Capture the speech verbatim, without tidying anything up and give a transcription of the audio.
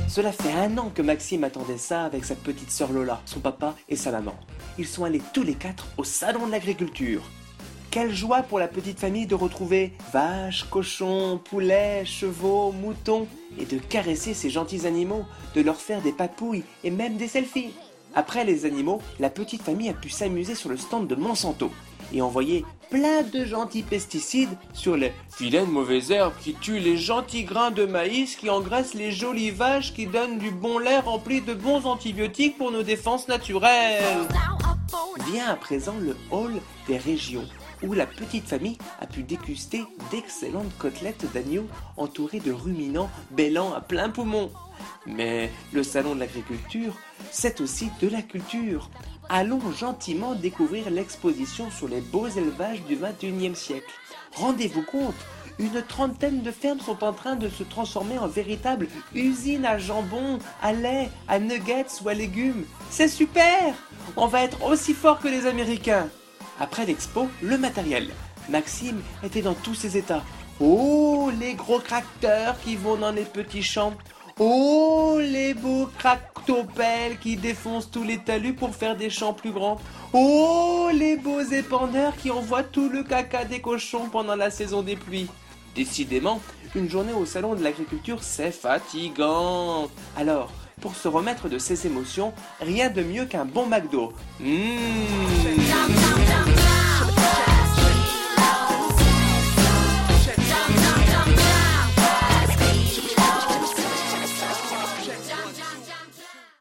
Cela fait un an que Maxime attendait ça avec sa petite sœur Lola, son papa et sa maman. Ils sont allés tous les quatre au salon de l'agriculture. Quelle joie pour la petite famille de retrouver vaches, cochons, poulets, chevaux, moutons et de caresser ces gentils animaux, de leur faire des papouilles et même des selfies. Après les animaux, la petite famille a pu s'amuser sur le stand de Monsanto et envoyer plein de gentils pesticides sur les vilaines mauvaises herbes qui tuent les gentils grains de maïs qui engraissent les jolies vaches qui donnent du bon lait rempli de bons antibiotiques pour nos défenses naturelles. Vient à présent le hall des régions où la petite famille a pu déguster d'excellentes côtelettes d'agneau entourées de ruminants bêlant à plein poumon. Mais le salon de l'agriculture, c'est aussi de la culture. Allons gentiment découvrir l'exposition sur les beaux élevages du vingt et unième siècle. Rendez-vous compte, une trentaine de fermes sont en train de se transformer en véritable usine à jambon, à lait, à nuggets ou à légumes. C'est super! On va être aussi fort que les Américains. Après l'expo, le matériel. Maxime était dans tous ses états. Oh, les gros tracteurs qui vont dans les petits champs. Oh, les beaux tractopelles qui défoncent tous les talus pour faire des champs plus grands. Oh, les beaux épandeurs qui envoient tout le caca des cochons pendant la saison des pluies. Décidément, une journée au salon de l'agriculture, c'est fatigant. Alors, pour se remettre de ses émotions, rien de mieux qu'un bon McDo. Mmh.